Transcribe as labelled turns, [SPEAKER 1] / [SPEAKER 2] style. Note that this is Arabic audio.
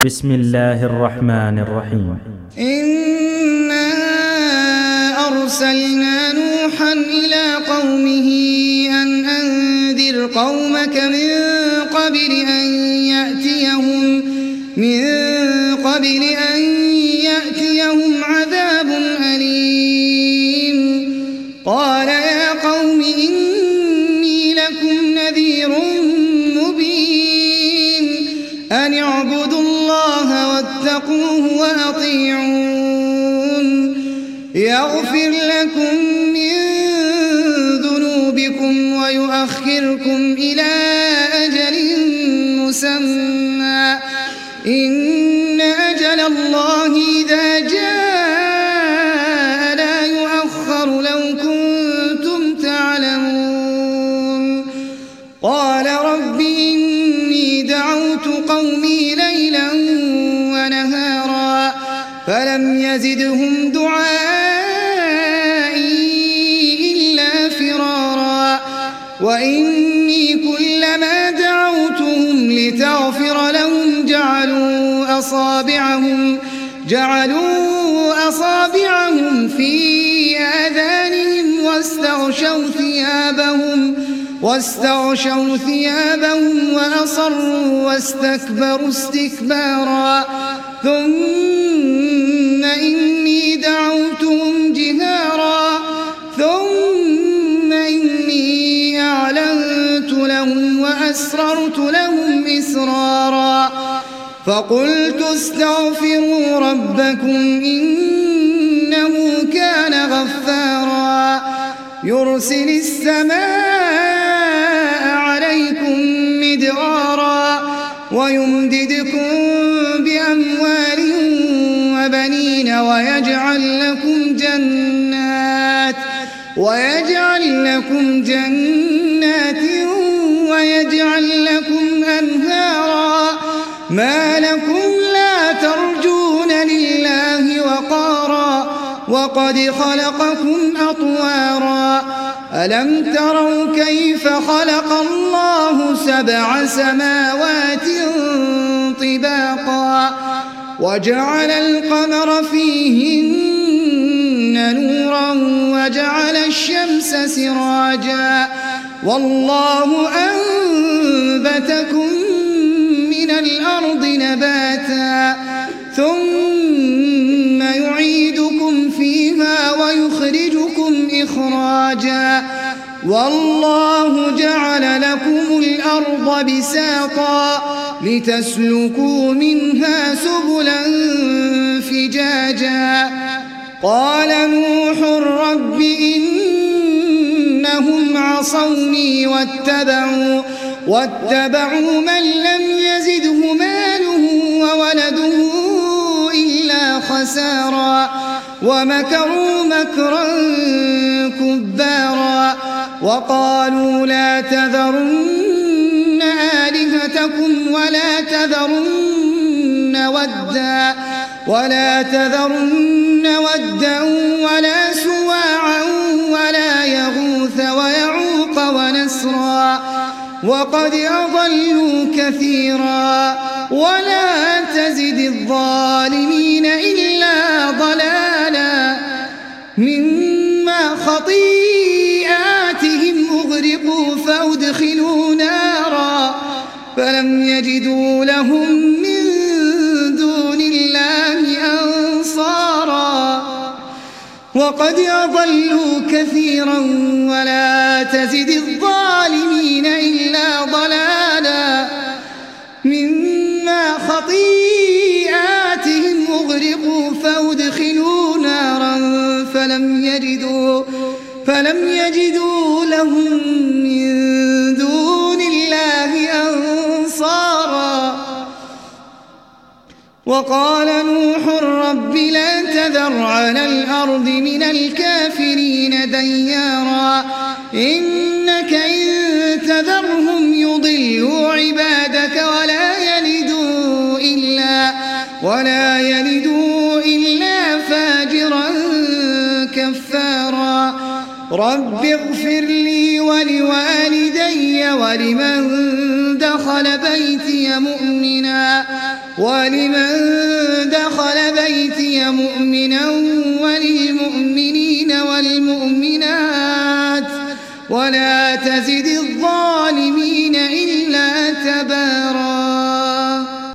[SPEAKER 1] بسم الله الرحمن الرحيم.
[SPEAKER 2] إنا أرسلنا نوحا إلى قومه أن أنذر قومك من قبل أن يأتيهم عذاب أليم. قال يا قوم إني لكم نذير مبين أن اعبدوا الله واتقوه وأطيعون يغفر لكم من ذنوبكم ويؤخركم إلى أجل مسمى إن أجل الله إذا جاء لا يؤخر لو كنتم تعلمون. قال رب إني دعوت قومي ليلا ونهارا فلم يزدهم دعائي إلا فرارا وإني كلما دعوتهم لتغفر لهم جعلوا أصابعهم في آذانهم واستغشوا ثيابهم وأصروا واستكبروا استكبارا ثم إني دعوتهم جهارا ثم إني أعلنت لهم وأسررت لهم إسرارا فقلت استغفروا ربكم إنه كان غفارا يرسل السماء عليكم مدرارا ويمددكم بأموال وبنين ويجعل لكم جنات ويجعل لكم أنهارا ما لكم لا ترجون لله وقارا وقد خلقكم أطوارا ألم تروا كيف خلق الله 7 سماوات طباقا وجعل القمر فيهن نورا وجعل الشمس سراجا والله أنبتكم من الأرض نباتا ثم يعيدكم فيها ويخرجكم إخراجا والله جعل لكم الأرض بساطا لتسلكوا منها سبلا فجاجا قال نوح رب إنهم عصوني واتبعوا من لم يزده ماله وولده إلا خسارا ومكروا مكرا كبارا وقالوا لا تذرن آلهتكم ولا تذرن ودا ولا سواعا ولا يغوث ويعوق ونسرا وقد أضلوا كثيرا ولا تزد الظالمين إلا ضلالا مما خطيئاتهم أغرقوا فأدخلوا نارا فلم يجدوا لهم من دون الله أنصارا وقد أضلوا كثيرا ولا تزد الظالمين إلا ضلالا مما خطيئاتهم أغرقوا فأدخلوا نارا فلم يجدوا لهم من دون الله أنصارا وقال نوح رب لا تذر على الأرض من الكافرين ديارا إنك إن تذرهم يضلوا عبادك ولا يلدوا إلا فاجرا كفارا رب اغفر لي ولوالدي ولمن دخل دخل بيتي مؤمنا وللمؤمنين والمؤمنات ولا تزد الظالمين